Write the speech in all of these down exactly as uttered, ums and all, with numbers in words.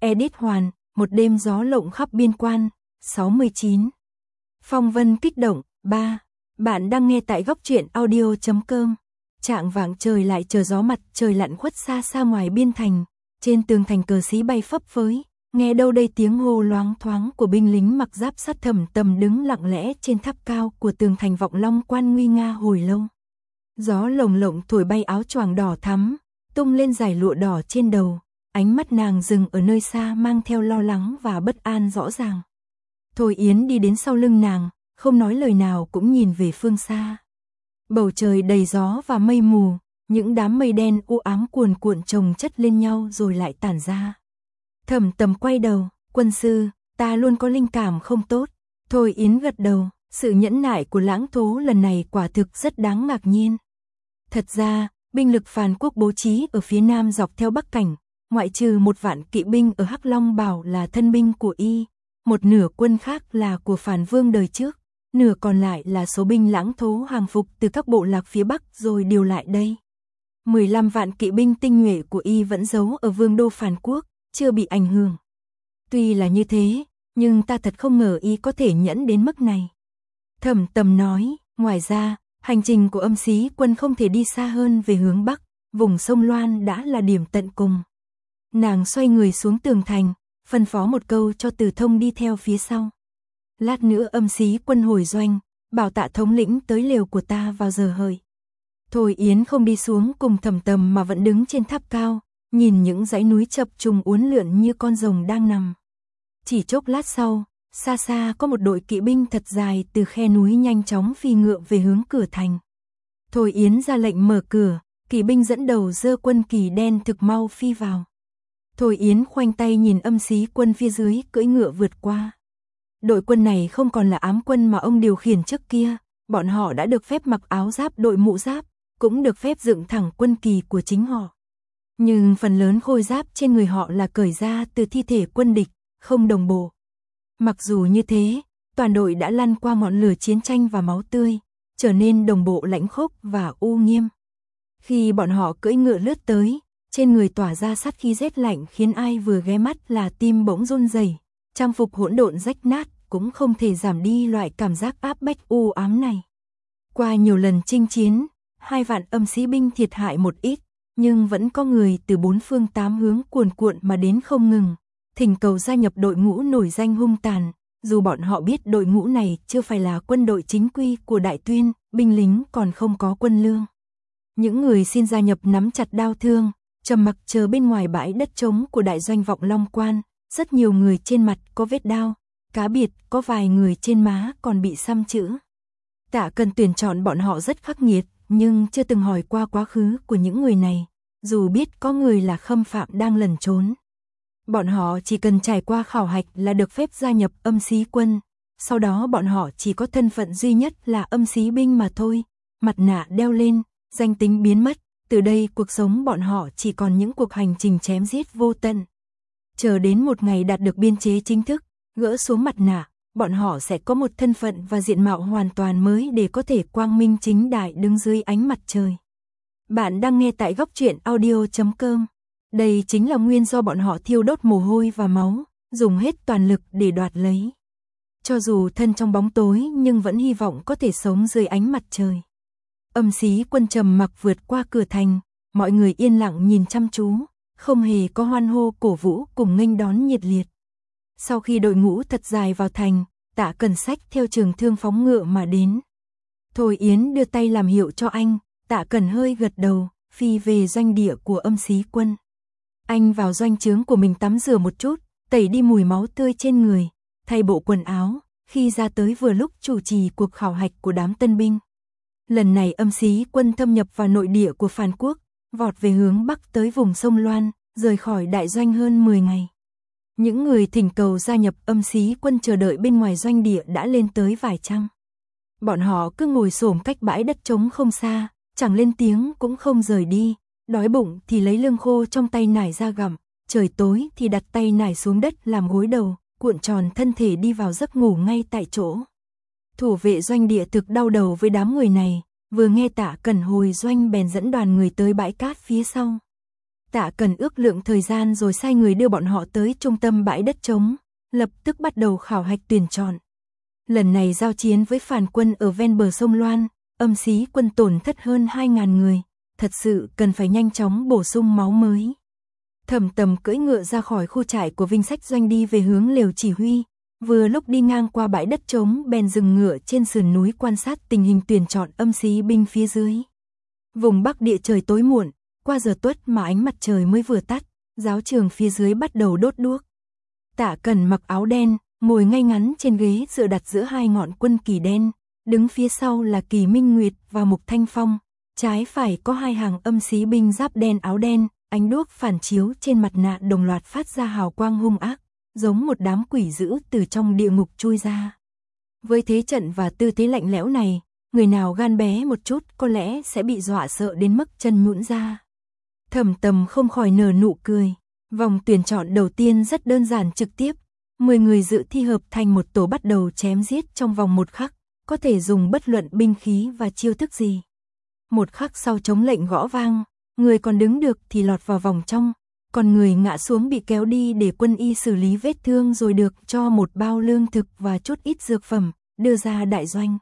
Edit Hoàn, một đêm gió lộng khắp biên quan, sáu mươi chín. Phong vân kích động, ba. Bạn đang nghe tại góc truyện audio chấm com. Trạng vạng trời lại chờ gió mặt trời lặn khuất xa xa ngoài biên thành, trên tường thành cờ xí bay phấp phới, nghe đâu đây tiếng hô loáng thoáng của binh lính mặc giáp sắt Thẩm Tầm đứng lặng lẽ trên tháp cao của tường thành Vọng Long Quan nguy nga hồi lâu. Gió lồng lộng thổi bay áo choàng đỏ thắm, tung lên dải lụa đỏ trên đầu, ánh mắt nàng dừng ở nơi xa mang theo lo lắng và bất an rõ ràng. Thôi Yến đi đến sau lưng nàng, không nói lời nào cũng nhìn về phương xa. Bầu trời đầy gió và mây mù, những đám mây đen u ám cuồn cuộn chồng chất lên nhau rồi lại tản ra. Thẩm Tầm quay đầu, quân sư, ta luôn có linh cảm không tốt. Thôi Yến gật đầu, sự nhẫn nại của Lãng Thố lần này quả thực rất đáng ngạc nhiên. Thật ra, binh lực Phàn quốc bố trí ở phía nam dọc theo Bắc Cảnh, ngoại trừ một vạn kỵ binh ở Hắc Long Bảo là thân binh của y, một nửa quân khác là của Phàn Vương đời trước, nửa còn lại là số binh Lãng Thố hàng phục từ các bộ lạc phía Bắc rồi điều lại đây. mười lăm vạn kỵ binh tinh nhuệ của y vẫn giấu ở vương đô Phàn quốc, chưa bị ảnh hưởng. Tuy là như thế, nhưng ta thật không ngờ y có thể nhẫn đến mức này. Thẩm Tầm nói, ngoài ra, hành trình của Âm Xí quân không thể đi xa hơn về hướng Bắc, vùng sông Loan đã là điểm tận cùng. Nàng xoay người xuống tường thành, phân phó một câu cho Từ Thông đi theo phía sau. Lát nữa Âm Xí quân hồi doanh, bảo Tạ thống lĩnh tới lều của ta vào giờ hợi. Thôi Yến không đi xuống cùng Thẩm Tầm mà vẫn đứng trên tháp cao, nhìn những dãy núi chập trùng uốn lượn như con rồng đang nằm. Chỉ chốc lát sau, xa xa có một đội kỵ binh thật dài từ khe núi nhanh chóng phi ngựa về hướng cửa thành. Thôi Yến ra lệnh mở cửa, kỵ binh dẫn đầu giơ quân kỳ đen thực mau phi vào. Thôi Yến khoanh tay nhìn Âm Xí quân phía dưới cưỡi ngựa vượt qua. Đội quân này không còn là ám quân mà ông điều khiển trước kia, bọn họ đã được phép mặc áo giáp đội mũ giáp, cũng được phép dựng thẳng quân kỳ của chính họ. Nhưng phần lớn khôi giáp trên người họ là cởi ra từ thi thể quân địch, không đồng bộ. Mặc dù như thế, toàn đội đã lăn qua ngọn lửa chiến tranh và máu tươi, trở nên đồng bộ lãnh khốc và u nghiêm. Khi bọn họ cưỡi ngựa lướt tới, trên người tỏa ra sát khí rét lạnh khiến ai vừa ghé mắt là tim bỗng run rẩy. Trang phục hỗn độn rách nát cũng không thể giảm đi loại cảm giác áp bách u ám này. Qua nhiều lần chinh chiến, hai vạn Âm Xí binh thiệt hại một ít, nhưng vẫn có người từ bốn phương tám hướng cuồn cuộn mà đến không ngừng, thỉnh cầu gia nhập đội ngũ nổi danh hung tàn, dù bọn họ biết đội ngũ này chưa phải là quân đội chính quy của Đại Tuyên, binh lính còn không có quân lương. Những người xin gia nhập nắm chặt đao thương, trầm mặc chờ bên ngoài bãi đất trống của đại doanh Vọng Long Quan, rất nhiều người trên mặt có vết đao, cá biệt có vài người trên má còn bị xăm chữ. Tạ Cần tuyển chọn bọn họ rất khắc nghiệt, nhưng chưa từng hỏi qua quá khứ của những người này, dù biết có người là khâm phạm đang lẩn trốn. Bọn họ chỉ cần trải qua khảo hạch là được phép gia nhập Âm Xí quân, sau đó bọn họ chỉ có thân phận duy nhất là Âm Xí binh mà thôi, mặt nạ đeo lên, danh tính biến mất, từ đây cuộc sống bọn họ chỉ còn những cuộc hành trình chém giết vô tận. Chờ đến một ngày đạt được biên chế chính thức, gỡ xuống mặt nạ, bọn họ sẽ có một thân phận và diện mạo hoàn toàn mới để có thể quang minh chính đại đứng dưới ánh mặt trời. Bạn đang nghe tại góc truyện audio chấm com. Đây chính là nguyên do bọn họ thiêu đốt mồ hôi và máu, dùng hết toàn lực để đoạt lấy. Cho dù thân trong bóng tối nhưng vẫn hy vọng có thể sống dưới ánh mặt trời. Âm Xí quân trầm mặc vượt qua cửa thành, mọi người yên lặng nhìn chăm chú, không hề có hoan hô cổ vũ cùng nghênh đón nhiệt liệt. Sau khi đội ngũ thật dài vào thành, Tạ Cần xách theo trường thương phóng ngựa mà đến. Thôi Yến đưa tay làm hiệu cho anh, Tạ Cần hơi gật đầu, phi về doanh địa của Âm Xí quân. Anh vào doanh trướng của mình tắm rửa một chút, tẩy đi mùi máu tươi trên người, thay bộ quần áo, khi ra tới vừa lúc chủ trì cuộc khảo hạch của đám tân binh. Lần này Âm Xí quân thâm nhập vào nội địa của Phàn quốc, vọt về hướng Bắc tới vùng sông Loan, rời khỏi đại doanh hơn mười ngày. Những người thỉnh cầu gia nhập Âm Xí quân chờ đợi bên ngoài doanh địa đã lên tới vài trăm. Bọn họ cứ ngồi xổm cách bãi đất trống không xa, chẳng lên tiếng cũng không rời đi, đói bụng thì lấy lương khô trong tay nải ra gặm, trời tối thì đặt tay nải xuống đất làm gối đầu, cuộn tròn thân thể đi vào giấc ngủ ngay tại chỗ. Thủ vệ doanh địa thực đau đầu với đám người này, vừa nghe Tạ Cần hồi doanh bèn dẫn đoàn người tới bãi cát phía sau. Tạ Cần ước lượng thời gian rồi sai người đưa bọn họ tới trung tâm bãi đất trống, lập tức bắt đầu khảo hạch tuyển chọn. Lần này giao chiến với phản quân ở ven bờ sông Loan, Âm Xí quân tổn thất hơn hai nghìn người, thật sự cần phải nhanh chóng bổ sung máu mới. Thẩm Tầm cưỡi ngựa ra khỏi khu trại của Vinh Sách Doanh đi về hướng lều chỉ huy, vừa lúc đi ngang qua bãi đất trống bèn dừng ngựa trên sườn núi quan sát tình hình tuyển chọn Âm Xí binh phía dưới. Vùng Bắc địa trời tối muộn, qua giờ tuất mà ánh mặt trời mới vừa tắt, giáo trường phía dưới bắt đầu đốt đuốc. Tạ Cần mặc áo đen, ngồi ngay ngắn trên ghế dựa đặt giữa hai ngọn quân kỳ đen, đứng phía sau là Kỳ Minh Nguyệt và Mục Thanh Phong, trái phải có hai hàng Âm Xí binh giáp đen áo đen, ánh đuốc phản chiếu trên mặt nạ đồng loạt phát ra hào quang hung ác, giống một đám quỷ dữ từ trong địa ngục chui ra. Với thế trận và tư thế lạnh lẽo này, người nào gan bé một chút có lẽ sẽ bị dọa sợ đến mức chân nhũn ra. Thẩm Tầm không khỏi nở nụ cười. Vòng tuyển chọn đầu tiên rất đơn giản trực tiếp, mười người dự thi hợp thành một tổ bắt đầu chém giết trong vòng một khắc, có thể dùng bất luận binh khí và chiêu thức gì. Một khắc sau trống lệnh gõ vang, người còn đứng được thì lọt vào vòng trong, còn người ngã xuống bị kéo đi để quân y xử lý vết thương rồi được cho một bao lương thực và chút ít dược phẩm, đưa ra đại doanh.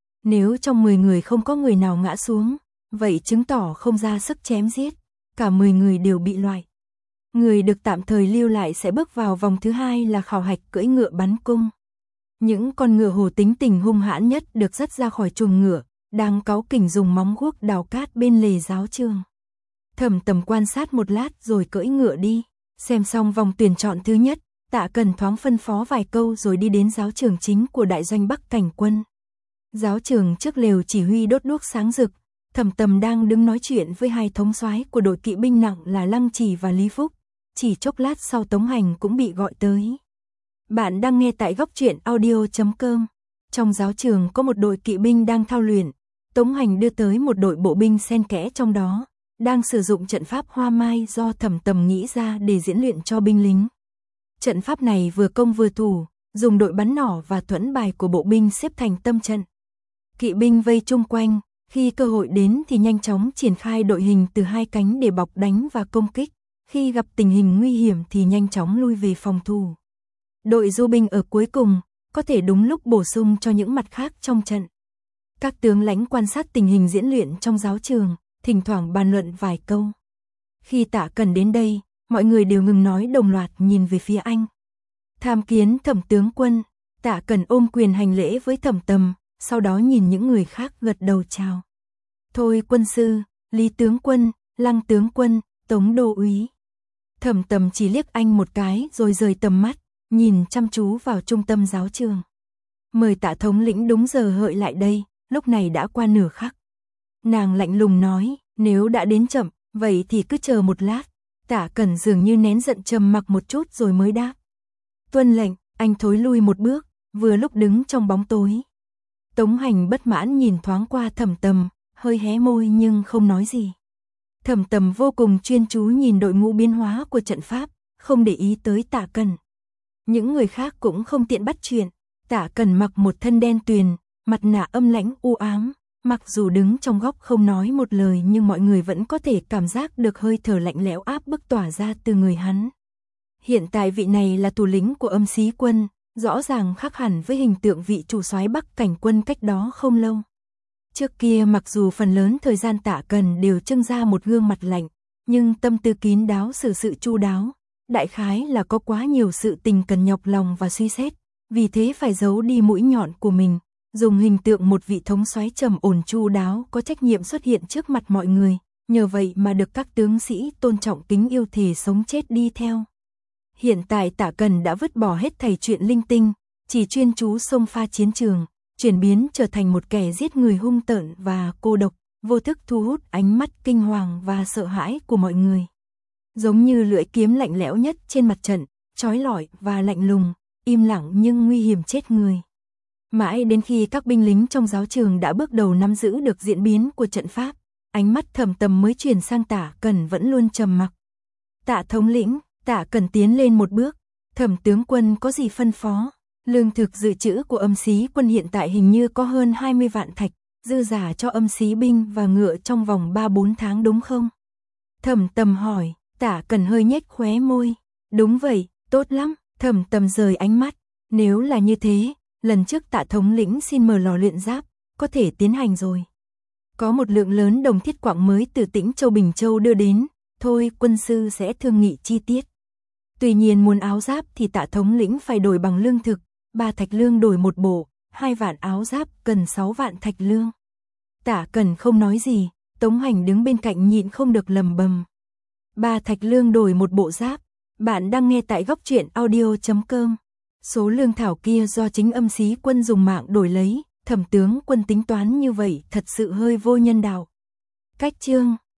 Nếu trong mười người không có người nào ngã xuống, vậy chứng tỏ không ra sức chém giết, cả mười người đều bị loại. Người được tạm thời lưu lại sẽ bước vào vòng thứ hai là khảo hạch cưỡi ngựa bắn cung. Những con ngựa hổ tính tình hung hãn nhất được dắt ra khỏi chuồng ngựa, đang cáu kỉnh dùng móng guốc đào cát bên lề giáo trường. Thẩm Tầm quan sát một lát rồi cưỡi ngựa đi, xem xong vòng tuyển chọn thứ nhất, Tạ Cần thoáng phân phó vài câu rồi đi đến giáo trường chính của đại doanh Bắc Cảnh quân. Giáo trường trước lều chỉ huy đốt đuốc sáng rực, Thẩm Tầm đang đứng nói chuyện với hai thống soái của đội kỵ binh nặng là Lăng Trì và Lý Phúc. Chỉ chốc lát sau Tống Hành cũng bị gọi tới. Bạn đang nghe tại góc truyện audio chấm com. Trong giáo trường có một đội kỵ binh đang thao luyện. Tống Hành đưa tới một đội bộ binh xen kẽ trong đó, đang sử dụng trận pháp hoa mai do Thẩm Tầm nghĩ ra để diễn luyện cho binh lính. Trận pháp này vừa công vừa thủ, dùng đội bắn nỏ và thuẫn bài của bộ binh xếp thành tâm trận. Kỵ binh vây chung quanh, khi cơ hội đến thì nhanh chóng triển khai đội hình từ hai cánh để bọc đánh và công kích. Khi gặp tình hình nguy hiểm thì nhanh chóng lui về phòng thủ. Đội du binh ở cuối cùng, có thể đúng lúc bổ sung cho những mặt khác trong trận. Các tướng lãnh quan sát tình hình diễn luyện trong giáo trường, thỉnh thoảng bàn luận vài câu. Khi Tạ Cần đến đây, mọi người đều ngừng nói đồng loạt nhìn về phía anh. Tham kiến Thẩm tướng quân, Tạ Cần ôm quyền hành lễ với Thẩm Tầm, sau đó nhìn những người khác gật đầu chào. Thôi quân sư, Lý tướng quân, Lăng tướng quân, Tống đô úy. Thẩm Tầm chỉ liếc anh một cái rồi rời tầm mắt, nhìn chăm chú vào trung tâm giáo trường. Mời Tạ thống lĩnh đúng giờ hợi lại đây, lúc này đã qua nửa khắc. Nàng lạnh lùng nói, nếu đã đến chậm, vậy thì cứ chờ một lát. Tạ Cẩn dường như nén giận trầm mặc một chút rồi mới đáp. Tuân lệnh, anh thối lui một bước, vừa lúc đứng trong bóng tối. Tống Hành bất mãn nhìn thoáng qua Thẩm Tầm, hơi hé môi nhưng không nói gì. Thẩm Tầm vô cùng chuyên chú nhìn đội ngũ biến hóa của trận pháp, không để ý tới Tạ Cần. Những người khác cũng không tiện bắt chuyện. Tạ Cần mặc một thân đen tuyền, mặt nạ âm lãnh u ám, mặc dù đứng trong góc không nói một lời nhưng mọi người vẫn có thể cảm giác được hơi thở lạnh lẽo áp bức tỏa ra từ người hắn. Hiện tại vị này là thủ lĩnh của Âm Xí quân, rõ ràng khác hẳn với hình tượng vị chủ soái Bắc Cảnh quân cách đó không lâu. Trước kia mặc dù phần lớn thời gian Tạ Cần đều trưng ra một gương mặt lạnh, nhưng tâm tư kín đáo xử sự chu đáo, đại khái là có quá nhiều sự tình cần nhọc lòng và suy xét, vì thế phải giấu đi mũi nhọn của mình, dùng hình tượng một vị thống soái trầm ổn chu đáo có trách nhiệm xuất hiện trước mặt mọi người, nhờ vậy mà được các tướng sĩ tôn trọng kính yêu thề sống chết đi theo. Hiện tại Tạ Cần đã vứt bỏ hết thảy chuyện linh tinh, chỉ chuyên chú xông pha chiến trường, chuyển biến trở thành một kẻ giết người hung tợn và cô độc, vô thức thu hút ánh mắt kinh hoàng và sợ hãi của mọi người. Giống như lưỡi kiếm lạnh lẽo nhất trên mặt trận, chói lọi và lạnh lùng, im lặng nhưng nguy hiểm chết người. Mãi đến khi các binh lính trong giáo trường đã bước đầu nắm giữ được diễn biến của trận pháp, ánh mắt Thẩm Tầm mới chuyển sang Tạ Cần vẫn luôn trầm mặc. Tạ thống lĩnh, Tạ Cần tiến lên một bước, Thẩm tướng quân có gì phân phó? Lương thực dự trữ của Âm Xí quân hiện tại hình như có hơn hai mươi vạn thạch, dư giả cho Âm Xí binh và ngựa trong vòng ba bốn tháng đúng không? Thẩm Tầm hỏi, Tạ Cần hơi nhếch khóe môi. Đúng vậy, tốt lắm. Thẩm Tầm rời ánh mắt. Nếu là như thế, lần trước Tạ thống lĩnh xin mở lò luyện giáp, có thể tiến hành rồi. Có một lượng lớn đồng thiết quặng mới từ Tĩnh Châu Bình Châu đưa đến, thôi quân sư sẽ thương nghị chi tiết. Tuy nhiên muốn áo giáp thì Tạ thống lĩnh phải đổi bằng lương thực, ba thạch lương đổi một bộ, hai vạn áo giáp cần sáu vạn thạch lương. Tạ Cần không nói gì, Tống Hành đứng bên cạnh nhịn không được lầm bầm. Ba thạch lương đổi một bộ giáp. Bạn đang nghe tại góc truyện audio chấm com. Số lương thảo kia do chính Âm Xí Quân dùng mạng đổi lấy, Thẩm tướng quân tính toán như vậy thật sự hơi vô nhân đạo. Cách chương